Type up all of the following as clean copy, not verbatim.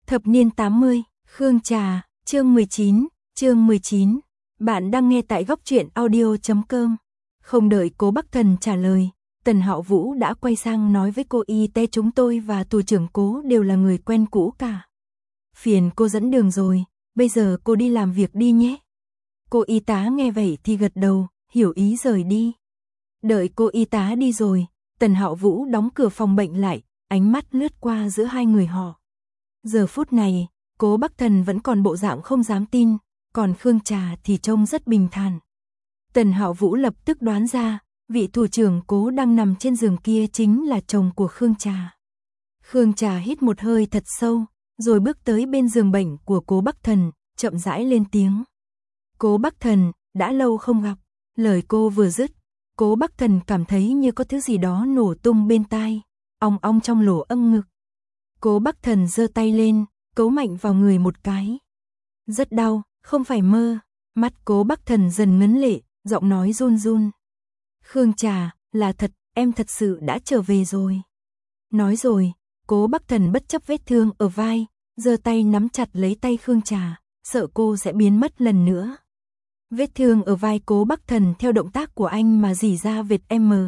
Thập niên 80, Khương Trà, chương 19. Bạn đang nghe tại góc truyện audio.com. Không đợi Cố Bắc Thần trả lời, Tần Hạo Vũ đã quay sang nói với cô y tế chúng tôi và thủ trưởng Cố đều là người quen cũ cả. Phiền cô dẫn đường rồi, bây giờ cô đi làm việc đi nhé. Cô y tá nghe vậy thì gật đầu, hiểu ý rời đi. Đợi cô y tá đi rồi, Tần Hạo Vũ đóng cửa phòng bệnh lại, ánh mắt lướt qua giữa hai người họ. Giờ phút này, Cố Bắc Thần vẫn còn bộ dạng không dám tin, còn Khương Trà thì trông rất bình thản. Tần Hạo Vũ lập tức đoán ra, vị thủ trưởng Cố đang nằm trên giường kia chính là chồng của Khương Trà. Khương Trà hít một hơi thật sâu, rồi bước tới bên giường bệnh của Cố Bắc Thần, chậm rãi lên tiếng. Cố Bắc Thần, đã lâu không gặp. Lời cô vừa dứt, Cố Bắc Thần cảm thấy như có thứ gì đó nổ tung bên tai, ong ong trong lỗ âm ngực. Cố Bắc Thần giơ tay lên, cấu mạnh vào người một cái. Rất đau, không phải mơ. Mắt Cố Bắc Thần dần ngấn lệ, giọng nói run run. Khương Trà, là thật, em thật sự đã trở về rồi. Nói rồi, Cố Bắc Thần bất chấp vết thương ở vai, giơ tay nắm chặt lấy tay Khương Trà, sợ cô sẽ biến mất lần nữa. Vết thương ở vai Cố Bắc Thần theo động tác của anh mà rỉ ra vệt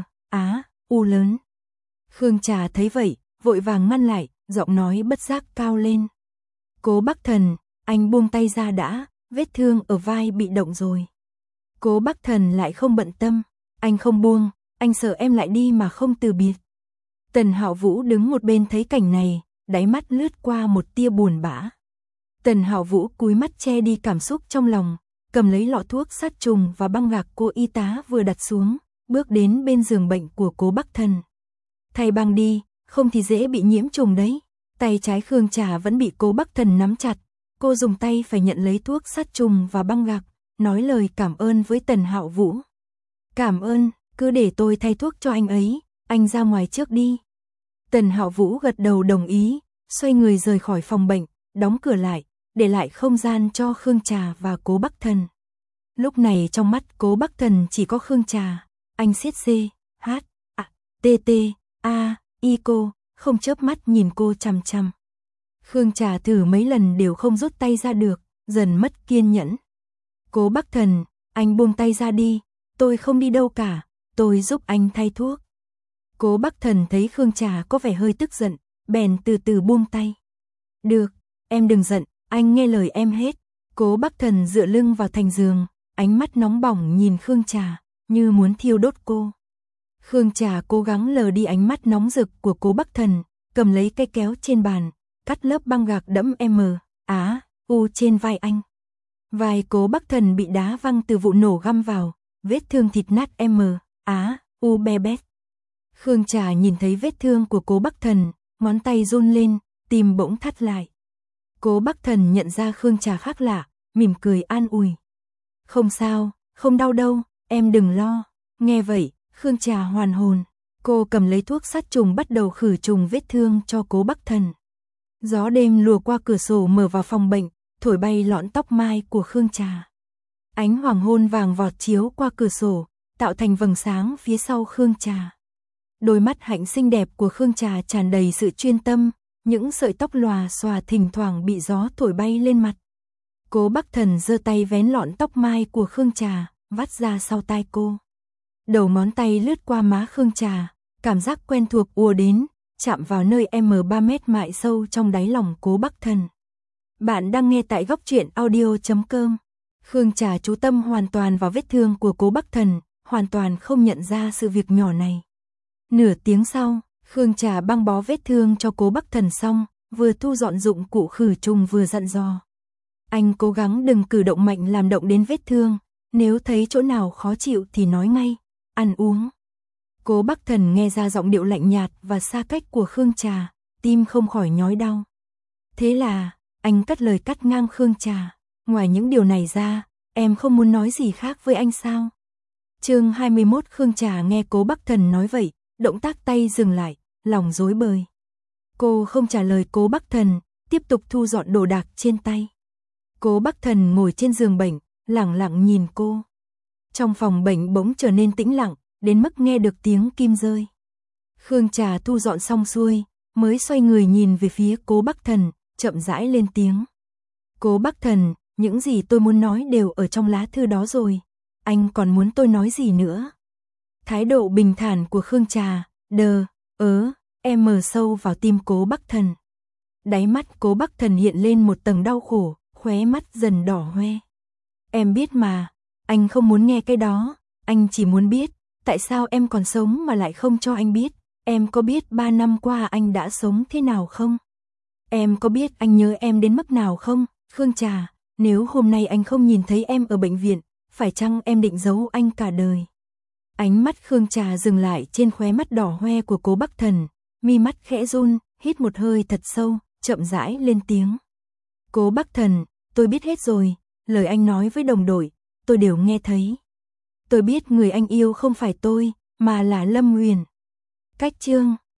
U lớn. Khương Trà thấy vậy, vội vàng ngăn lại, giọng nói bất giác cao lên. Cố Bắc Thần, anh buông tay ra đã, vết thương ở vai bị động rồi. Cố Bắc Thần lại không bận tâm, anh không buông, anh sợ em lại đi mà không từ biệt. Tần Hạo Vũ đứng một bên thấy cảnh này, đáy mắt lướt qua một tia buồn bã. Tần Hạo Vũ cúi mắt che đi cảm xúc trong lòng, cầm lấy lọ thuốc sát trùng và băng gạc cô y tá vừa đặt xuống, bước đến bên giường bệnh của Cố Bắc Thần. Thay băng đi, không thì dễ bị nhiễm trùng đấy. Tay trái Khương Trà vẫn bị Cố Bắc Thần nắm chặt, cô dùng tay phải nhận lấy thuốc sát trùng và băng gạc, nói lời cảm ơn với Tần Hạo Vũ. Cảm ơn, cứ để tôi thay thuốc cho anh ấy, anh ra ngoài trước đi. Tần Hạo Vũ gật đầu đồng ý, xoay người rời khỏi phòng bệnh, đóng cửa lại, để lại không gian cho Khương Trà và Cố Bắc Thần. Lúc này trong mắt Cố Bắc Thần chỉ có Khương Trà, anh siết cô, không chớp mắt nhìn cô chằm chằm. Khương Trà thử mấy lần đều không rút tay ra được, dần mất kiên nhẫn. Cố Bắc Thần, anh buông tay ra đi, tôi không đi đâu cả, tôi giúp anh thay thuốc. Cố Bắc Thần thấy Khương Trà có vẻ hơi tức giận, bèn từ từ buông tay. Được, em đừng giận, anh nghe lời em hết. Cố Bắc Thần dựa lưng vào thành giường, ánh mắt nóng bỏng nhìn Khương Trà, như muốn thiêu đốt cô. Khương Trà cố gắng lờ đi ánh mắt nóng rực của Cố Bắc Thần, cầm lấy cây kéo trên bàn, cắt lớp băng gạc đẫm U trên vai anh. Vai Cố Bắc Thần bị đá văng từ vụ nổ găm vào, vết thương thịt nát U be bét. Khương Trà nhìn thấy vết thương của Cố Bắc Thần, ngón tay run lên, tim bỗng thắt lại. Cố Bắc Thần nhận ra Khương Trà khác lạ, mỉm cười an ủi. Không sao, không đau đâu, em đừng lo. Nghe vậy, Khương Trà hoàn hồn, cô cầm lấy thuốc sát trùng bắt đầu khử trùng vết thương cho Cố Bắc Thần. Gió đêm lùa qua cửa sổ mở vào phòng bệnh, thổi bay lọn tóc mai của Khương Trà. Ánh hoàng hôn vàng vọt chiếu qua cửa sổ, tạo thành vầng sáng phía sau Khương Trà. Đôi mắt hạnh xinh đẹp của Khương Trà tràn đầy sự chuyên tâm, những sợi tóc lòa xòa thỉnh thoảng bị gió thổi bay lên mặt. Cố Bắc Thần giơ tay vén lọn tóc mai của Khương Trà, vắt ra sau tai cô. Đầu ngón tay lướt qua má Khương Trà, cảm giác quen thuộc ùa đến, chạm vào nơi 3 mét mại sâu trong đáy lòng Cố Bắc Thần. Bạn đang nghe tại góc truyện audio.com. Khương Trà chú tâm hoàn toàn vào vết thương của Cố Bắc Thần, hoàn toàn không nhận ra sự việc nhỏ này. Nửa tiếng sau, Khương Trà băng bó vết thương cho Cố Bắc Thần xong, vừa thu dọn dụng cụ khử trùng vừa dặn dò. Anh cố gắng đừng cử động mạnh làm động đến vết thương, nếu thấy chỗ nào khó chịu thì nói ngay, ăn uống. Cố Bắc Thần nghe ra giọng điệu lạnh nhạt và xa cách của Khương Trà, tim không khỏi nhói đau. Thế là, anh cắt lời cắt ngang Khương Trà, ngoài những điều này ra, em không muốn nói gì khác với anh sao? Chương 21. Khương Trà nghe Cố Bắc Thần nói vậy, động tác tay dừng lại, lòng rối bời. Cô không trả lời Cố Bắc Thần, tiếp tục thu dọn đồ đạc trên tay. Cố Bắc Thần ngồi trên giường bệnh, lẳng lặng nhìn cô. Trong phòng bệnh bỗng trở nên tĩnh lặng, đến mức nghe được tiếng kim rơi. Khương Trà thu dọn xong xuôi, mới xoay người nhìn về phía Cố Bắc Thần, chậm rãi lên tiếng. Cố Bắc Thần, những gì tôi muốn nói đều ở trong lá thư đó rồi. Anh còn muốn tôi nói gì nữa? Thái độ bình thản của Khương Trà, em mờ sâu vào tim Cố Bắc Thần. Đáy mắt Cố Bắc Thần hiện lên một tầng đau khổ, khóe mắt dần đỏ hoe. Em biết mà, anh không muốn nghe cái đó, anh chỉ muốn biết, tại sao em còn sống mà lại không cho anh biết. Em có biết 3 năm qua anh đã sống thế nào không? Em có biết anh nhớ em đến mức nào không? Khương Trà, nếu hôm nay anh không nhìn thấy em ở bệnh viện, phải chăng em định giấu anh cả đời? Ánh mắt Khương Trà dừng lại trên khóe mắt đỏ hoe của Cố Bắc Thần, mi mắt khẽ run, hít một hơi thật sâu, chậm rãi lên tiếng. Cố Bắc Thần, tôi biết hết rồi, lời anh nói với đồng đội, tôi đều nghe thấy. Tôi biết người anh yêu không phải tôi, mà là Lâm Huyền. Cách chương